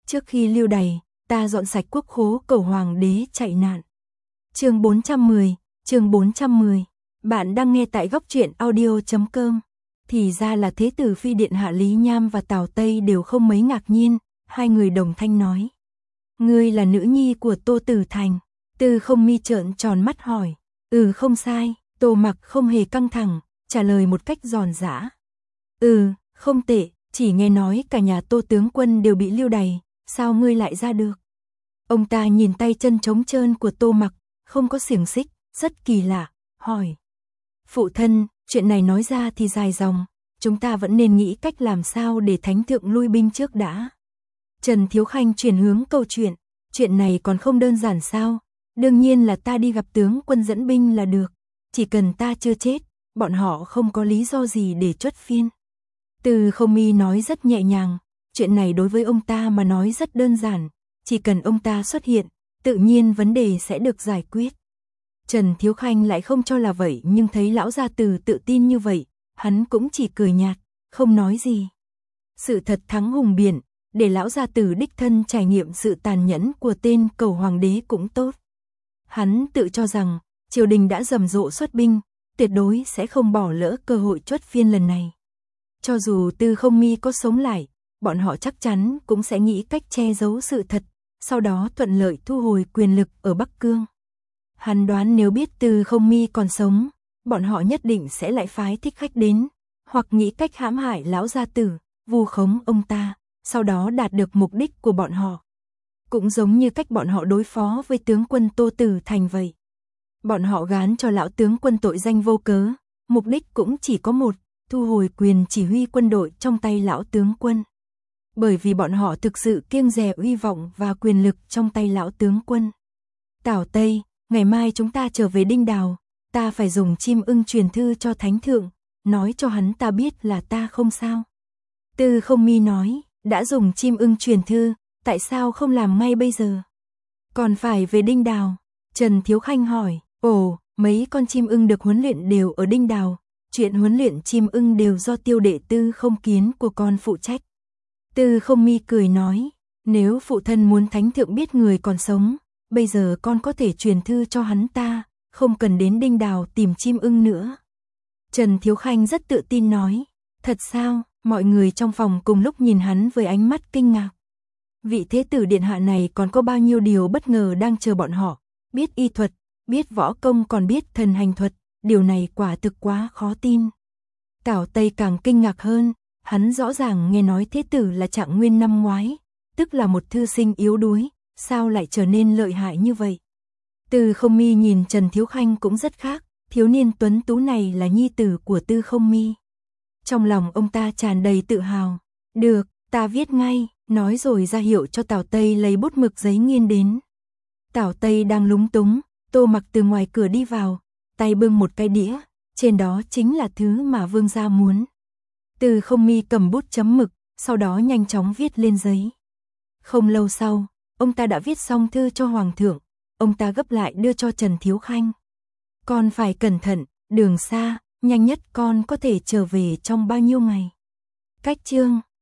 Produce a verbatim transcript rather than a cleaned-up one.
Trước khi lưu đày, ta dọn sạch quốc khố cầu hoàng đế chạy nạn. Chương bốn trăm mười, chương bốn trăm mười. Bạn đang nghe tại góc truyện audio chấm com. Thì ra là thế tử phi điện hạ Lý Nham và Tào Tây đều không mấy ngạc nhiên, hai người đồng thanh nói. Ngươi là nữ nhi của Tô Tử Thành. Tư Không Mi trợn tròn mắt hỏi. Ừ không sai, Tô Mặc không hề căng thẳng, trả lời một cách giòn giã. Ừ, không tệ, chỉ nghe nói cả nhà Tô tướng quân đều bị lưu đày, sao ngươi lại ra được? Ông ta nhìn tay chân trống trơn của Tô Mặc, không có xiềng xích, rất kỳ lạ, hỏi. Phụ thân, chuyện này nói ra thì dài dòng, chúng ta vẫn nên nghĩ cách làm sao để thánh thượng lui binh trước đã. Trần Thiếu Khanh chuyển hướng câu chuyện, chuyện này còn không đơn giản sao? Đương nhiên là ta đi gặp tướng quân dẫn binh là được, chỉ cần ta chưa chết, bọn họ không có lý do gì để truất phiên. Từ Không Mi nói rất nhẹ nhàng, chuyện này đối với ông ta mà nói rất đơn giản, chỉ cần ông ta xuất hiện, tự nhiên vấn đề sẽ được giải quyết. Trần Thiếu Khanh lại không cho là vậy, nhưng thấy lão gia tử tự tin như vậy, hắn cũng chỉ cười nhạt, không nói gì. Sự thật thắng hùng biện, để lão gia tử đích thân trải nghiệm sự tàn nhẫn của tên cầu hoàng đế cũng tốt. Hắn tự cho rằng, triều đình đã rầm rộ xuất binh, tuyệt đối sẽ không bỏ lỡ cơ hội truất phiên lần này. Cho dù Tư Không Mi có sống lại, bọn họ chắc chắn cũng sẽ nghĩ cách che giấu sự thật, sau đó thuận lợi thu hồi quyền lực ở Bắc Cương. Hắn đoán nếu biết Tư Không Mi còn sống, bọn họ nhất định sẽ lại phái thích khách đến, hoặc nghĩ cách hãm hại lão gia tử, vu khống ông ta, sau đó đạt được mục đích của bọn họ. Cũng giống như cách bọn họ đối phó với tướng quân Tô Tử Thành vậy. Bọn họ gán cho lão tướng quân tội danh vô cớ, mục đích cũng chỉ có một, thu hồi quyền chỉ huy quân đội trong tay lão tướng quân. Bởi vì bọn họ thực sự kiêng dè uy vọng và quyền lực trong tay lão tướng quân. Tào Tây, ngày mai chúng ta trở về Đinh Đào, ta phải dùng chim ưng truyền thư cho thánh thượng, nói cho hắn ta biết là ta không sao. Tư Không Mi nói, đã dùng chim ưng truyền thư, tại sao không làm ngay bây giờ? Còn phải về Đinh Đào? Trần Thiếu Khanh hỏi, ồ, mấy con chim ưng được huấn luyện đều ở Đinh Đào, chuyện huấn luyện chim ưng đều do tiêu đệ Tư Không Kiến của con phụ trách. Tư Không Mi cười nói, nếu phụ thân muốn thánh thượng biết người còn sống, bây giờ con có thể truyền thư cho hắn ta, không cần đến Đinh Đào tìm chim ưng nữa. Trần Thiếu Khanh rất tự tin nói, thật sao? Mọi người trong phòng cùng lúc nhìn hắn với ánh mắt kinh ngạc. Vị thế tử điện hạ này còn có bao nhiêu điều bất ngờ đang chờ bọn họ, biết y thuật, biết võ công còn biết thần hành thuật, điều này quả thực quá khó tin. Tào Tây càng kinh ngạc hơn, hắn rõ ràng nghe nói thế tử là Trạng Nguyên năm ngoái, tức là một thư sinh yếu đuối, sao lại trở nên lợi hại như vậy. Tư Không Mi nhìn Trần Thiếu Khanh cũng rất khác, thiếu niên tuấn tú này là nhi tử của Tư Không Mi. Trong lòng ông ta tràn đầy tự hào, được, ta viết ngay, nói rồi ra hiệu cho Tào Tây lấy bút mực giấy nghiên đến. Tào Tây đang lúng túng, Tô Mặc từ ngoài cửa đi vào, tay bưng một cái đĩa, trên đó chính là thứ mà vương gia muốn. Tư Không Mi cầm bút chấm mực, sau đó nhanh chóng viết lên giấy. Không lâu sau, ông ta đã viết xong thư cho Hoàng thượng, ông ta gấp lại đưa cho Trần Thiếu Khanh. Con phải cẩn thận, đường xa, nhanh nhất con có thể trở về trong bao nhiêu ngày. Cách chương